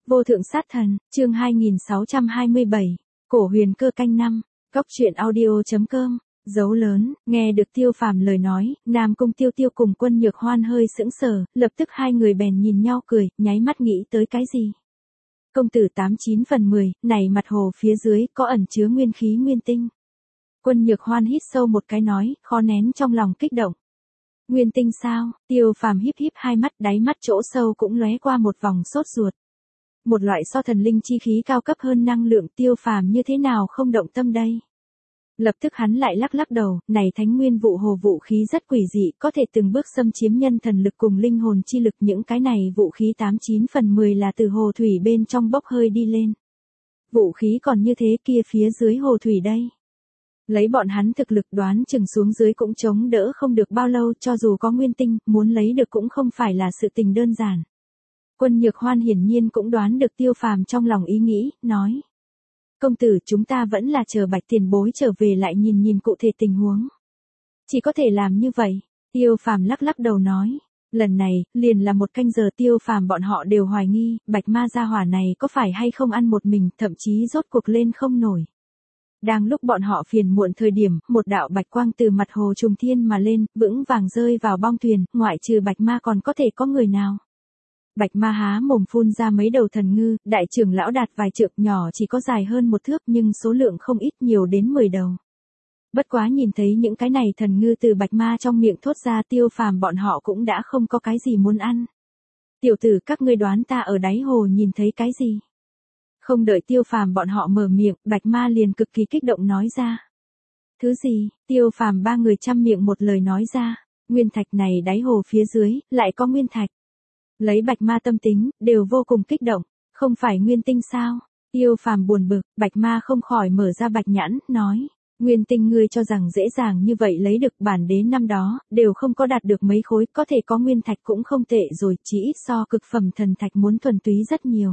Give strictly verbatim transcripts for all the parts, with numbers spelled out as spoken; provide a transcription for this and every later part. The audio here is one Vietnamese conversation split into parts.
Vô thượng sát thần, chương hai nghìn sáu trăm hai mươi bảy, cổ huyền cơ canh năm, góc truyện audio.com, dấu lớn, nghe được Tiêu Phàm lời nói, Nam Cung Tiêu Tiêu cùng Quân Nhược Hoan hơi sững sờ, lập tức hai người bèn nhìn nhau cười, nháy mắt nghĩ tới cái gì. Công tử tám chín phần mười, này mặt hồ phía dưới có ẩn chứa nguyên khí nguyên tinh. Quân Nhược Hoan hít sâu một cái nói, khó nén trong lòng kích động. Nguyên tinh sao? Tiêu Phàm híp híp hai mắt, đáy mắt chỗ sâu cũng lóe qua một vòng sốt ruột. Một loại so thần linh chi khí cao cấp hơn năng lượng, Tiêu Phàm như thế nào không động tâm đây? Lập tức hắn lại lắc lắc đầu, này thánh nguyên vụ hồ vũ khí rất quỷ dị, có thể từng bước xâm chiếm nhân thần lực cùng linh hồn chi lực, những cái này vũ khí tám chín phần mười là từ hồ thủy bên trong bốc hơi đi lên. Vũ khí còn như thế kia phía dưới hồ thủy đây. Lấy bọn hắn thực lực đoán chừng xuống dưới cũng chống đỡ không được bao lâu, cho dù có nguyên tinh, muốn lấy được cũng không phải là sự tình đơn giản. Quân Nhược Hoan hiển nhiên cũng đoán được Tiêu Phàm trong lòng ý nghĩ, nói. Công tử, chúng ta vẫn là chờ Bạch tiền bối trở về lại nhìn nhìn cụ thể tình huống. Chỉ có thể làm như vậy. Tiêu Phàm lắc lắc đầu nói. Lần này, liền là một canh giờ Tiêu Phàm bọn họ đều hoài nghi, Bạch ma gia hỏa này có phải hay không ăn một mình, thậm chí rốt cuộc lên không nổi. Đang lúc bọn họ phiền muộn thời điểm, một đạo bạch quang từ mặt hồ trùng thiên mà lên, vững vàng rơi vào bong thuyền, ngoại trừ Bạch ma còn có thể có người nào. Bạch ma há mồm phun ra mấy đầu thần ngư, đại trưởng lão đạt vài trượng, nhỏ chỉ có dài hơn một thước nhưng số lượng không ít, nhiều đến mười đầu. Bất quá nhìn thấy những cái này thần ngư từ Bạch ma trong miệng thốt ra, Tiêu Phàm bọn họ cũng đã không có cái gì muốn ăn. Tiểu tử, các ngươi đoán ta ở đáy hồ nhìn thấy cái gì? Không đợi Tiêu Phàm bọn họ mở miệng, Bạch ma liền cực kỳ kích động nói ra. Thứ gì? Tiêu Phàm ba người chăm miệng một lời nói ra. Nguyên thạch này, đáy hồ phía dưới, lại có nguyên thạch. Lấy Bạch ma tâm tính, đều vô cùng kích động. Không phải nguyên tinh sao? Tiêu Phàm buồn bực, Bạch ma không khỏi mở ra bạch nhãn, nói. Nguyên tinh ngươi cho rằng dễ dàng như vậy lấy được, bản đế năm đó, đều không có đạt được mấy khối, có thể có nguyên thạch cũng không tệ rồi, chỉ ít so cực phẩm thần thạch muốn thuần túy rất nhiều.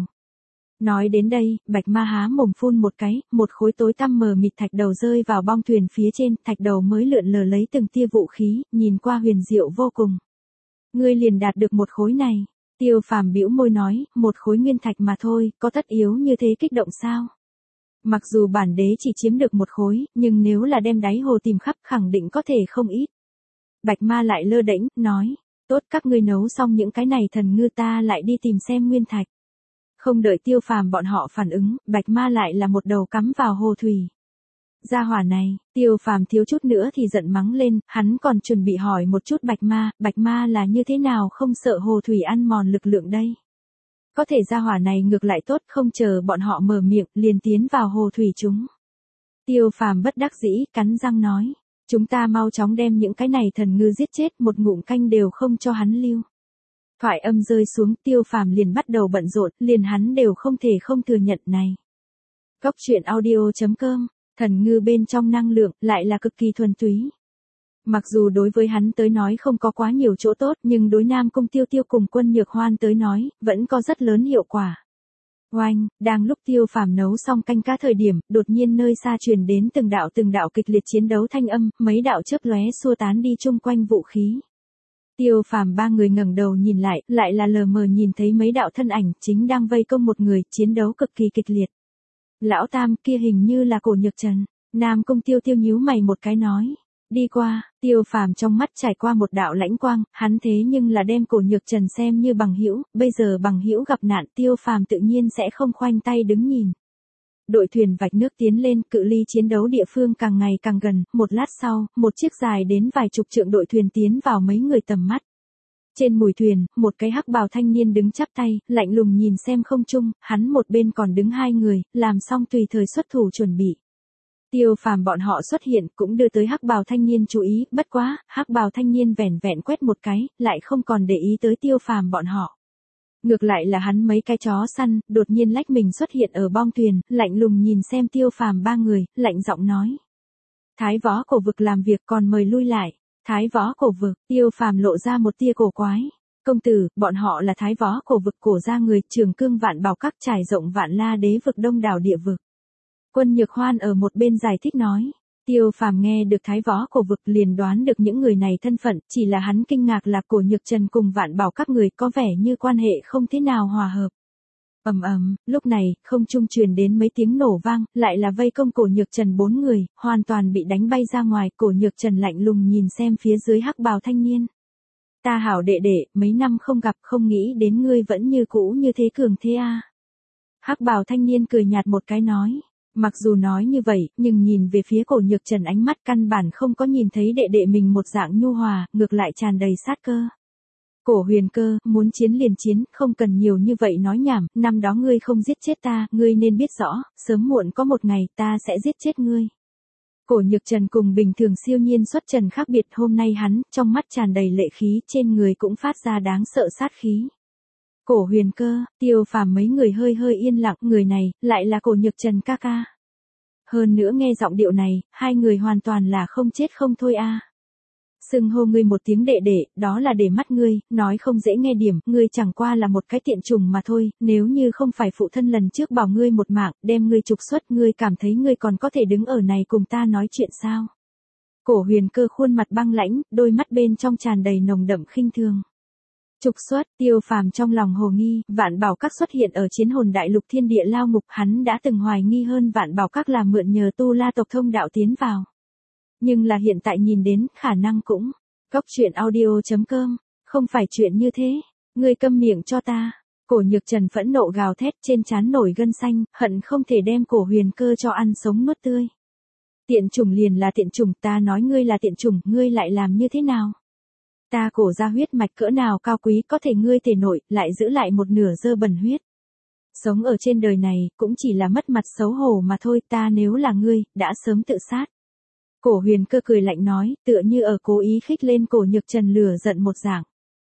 Nói đến đây, Bạch ma há mồm phun một cái, một khối tối tăm mờ mịt thạch đầu rơi vào bong thuyền phía trên, thạch đầu mới lượn lờ lấy từng tia vũ khí, nhìn qua huyền diệu vô cùng. Ngươi liền đạt được một khối này. Tiêu Phàm bĩu môi nói, một khối nguyên thạch mà thôi, có tất yếu như thế kích động sao? Mặc dù bản đế chỉ chiếm được một khối, nhưng nếu là đem đáy hồ tìm khắp khẳng định có thể không ít. Bạch ma lại lơ đễnh, nói, tốt, các ngươi nấu xong những cái này thần ngư ta lại đi tìm xem nguyên thạch. Không đợi Tiêu Phàm bọn họ phản ứng, Bạch ma lại là một đầu cắm vào hồ thủy. Gia hỏa này, Tiêu Phàm thiếu chút nữa thì giận mắng lên, hắn còn chuẩn bị hỏi một chút Bạch ma, Bạch ma là như thế nào không sợ hồ thủy ăn mòn lực lượng đây. Có thể gia hỏa này ngược lại tốt, không chờ bọn họ mở miệng, liền tiến vào hồ thủy chúng. Tiêu Phàm bất đắc dĩ, cắn răng nói, chúng ta mau chóng đem những cái này thần ngư giết chết, một ngụm canh đều không cho hắn lưu. Thoại âm rơi xuống, Tiêu Phàm liền bắt đầu bận rộn, liền hắn đều không thể không thừa nhận này. Góc truyện audio.com, thần ngư bên trong năng lượng, lại là cực kỳ thuần túy. Mặc dù đối với hắn tới nói không có quá nhiều chỗ tốt, nhưng đối Nam Cung Tiêu Tiêu cùng Quân Nhược Hoan tới nói, vẫn có rất lớn hiệu quả. Oanh, đang lúc Tiêu Phàm nấu xong canh cá thời điểm, đột nhiên nơi xa truyền đến từng đạo từng đạo kịch liệt chiến đấu thanh âm, mấy đạo chớp lóe xua tán đi chung quanh vũ khí. Tiêu Phàm ba người ngẩng đầu nhìn lại, lại là lờ mờ nhìn thấy mấy đạo thân ảnh chính đang vây công một người, chiến đấu cực kỳ kịch liệt. Lão Tam, kia hình như là Cổ Nhược Trần. Nam Cung Tiêu Tiêu nhíu mày một cái nói. Đi qua, Tiêu Phàm trong mắt trải qua một đạo lãnh quang, hắn thế nhưng là đem Cổ Nhược Trần xem như bằng hữu, bây giờ bằng hữu gặp nạn, Tiêu Phàm tự nhiên sẽ không khoanh tay đứng nhìn. Đội thuyền vạch nước tiến lên, cự ly chiến đấu địa phương càng ngày càng gần, một lát sau, một chiếc dài đến vài chục trượng đội thuyền tiến vào mấy người tầm mắt. Trên mùi thuyền, một cái hắc bào thanh niên đứng chắp tay, lạnh lùng nhìn xem không trung, hắn một bên còn đứng hai người, làm xong tùy thời xuất thủ chuẩn bị. Tiêu Phàm bọn họ xuất hiện cũng đưa tới hắc bào thanh niên chú ý, bất quá, hắc bào thanh niên vẻn vẹn quét một cái, lại không còn để ý tới Tiêu Phàm bọn họ. Ngược lại là hắn mấy cái chó săn, đột nhiên lách mình xuất hiện ở bong thuyền, lạnh lùng nhìn xem Tiêu Phàm ba người, lạnh giọng nói. Thái võ cổ vực làm việc còn mời lui lại. Thái võ cổ vực, Tiêu Phàm lộ ra một tia cổ quái. Công tử, bọn họ là thái võ cổ vực cổ ra người, Trường Cương vạn bảo các trải rộng vạn la đế vực đông đảo địa vực. Quân Nhược Hoan ở một bên giải thích nói. Tiêu Phàm nghe được thái võ cổ vực liền đoán được những người này thân phận, chỉ là hắn kinh ngạc là Cổ Nhược Trần cùng vạn bảo các người có vẻ như quan hệ không thế nào hòa hợp. Ầm ầm, lúc này, không trung truyền đến mấy tiếng nổ vang, lại là vây công Cổ Nhược Trần bốn người, hoàn toàn bị đánh bay ra ngoài, Cổ Nhược Trần lạnh lùng nhìn xem phía dưới hắc bào thanh niên. Ta hảo đệ đệ, mấy năm không gặp, không nghĩ đến ngươi vẫn như cũ như thế cường thế a. Hắc bào thanh niên cười nhạt một cái nói. Mặc dù nói như vậy, nhưng nhìn về phía Cổ Nhược Trần ánh mắt căn bản không có nhìn thấy đệ đệ mình một dạng nhu hòa, ngược lại tràn đầy sát cơ. Cổ Huyền Cơ, muốn chiến liền chiến, không cần nhiều như vậy nói nhảm, năm đó ngươi không giết chết ta, ngươi nên biết rõ, sớm muộn có một ngày ta sẽ giết chết ngươi. Cổ Nhược Trần cùng bình thường siêu nhiên xuất trần khác biệt, hôm nay hắn, trong mắt tràn đầy lệ khí, trên người cũng phát ra đáng sợ sát khí. Cổ Huyền Cơ, Tiêu Phàm mấy người hơi hơi yên lặng, người này, lại là Cổ Nhược Trần ca ca. Hơn nữa nghe giọng điệu này, hai người hoàn toàn là không chết không thôi a. Xưng hô ngươi một tiếng đệ đệ, đó là để mắt ngươi, nói không dễ nghe điểm, ngươi chẳng qua là một cái tiện trùng mà thôi, nếu như không phải phụ thân lần trước bảo ngươi một mạng, đem ngươi trục xuất, ngươi cảm thấy ngươi còn có thể đứng ở này cùng ta nói chuyện sao? Cổ Huyền Cơ khuôn mặt băng lãnh, đôi mắt bên trong tràn đầy nồng đậm khinh thường. Trục xuất, Tiêu Phàm trong lòng hồ nghi, Vạn Bảo Các xuất hiện ở Chiến Hồn Đại Lục Thiên Địa Lao Ngục, hắn đã từng hoài nghi hơn Vạn Bảo Các là mượn nhờ Tu La tộc thông đạo tiến vào. Nhưng là hiện tại nhìn đến, khả năng cũng. Góc truyện audio chấm com, không phải chuyện như thế, ngươi câm miệng cho ta. Cổ Nhược Trần phẫn nộ gào thét, trên trán nổi gân xanh, hận không thể đem Cổ Huyền Cơ cho ăn sống nuốt tươi. Tiện chủng liền là tiện chủng, ta nói ngươi là tiện chủng, ngươi lại làm như thế nào? Ta Cổ ra huyết mạch cỡ nào cao quý, có thể ngươi thể nội, lại giữ lại một nửa dơ bẩn huyết. Sống ở trên đời này, cũng chỉ là mất mặt xấu hổ mà thôi, ta nếu là ngươi, đã sớm tự sát. Cổ Huyền Cơ cười lạnh nói, tựa như ở cố ý khích lên Cổ Nhược Trần lửa giận một dạng.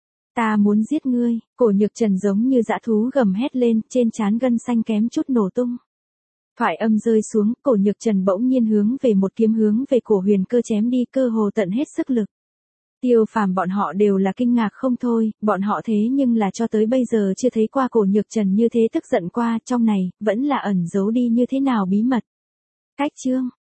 Ta muốn giết ngươi, Cổ Nhược Trần giống như dã thú gầm hét lên, trên trán gân xanh kém chút nổ tung. Thoại âm rơi xuống, Cổ Nhược Trần bỗng nhiên hướng về một kiếm hướng về Cổ Huyền Cơ chém đi, cơ hồ tận hết sức lực. Tiêu Phàm bọn họ đều là kinh ngạc không thôi, bọn họ thế nhưng là cho tới bây giờ chưa thấy qua Cổ Nhược Trần như thế tức giận qua, trong này, vẫn là ẩn giấu đi như thế nào bí mật. Cách chương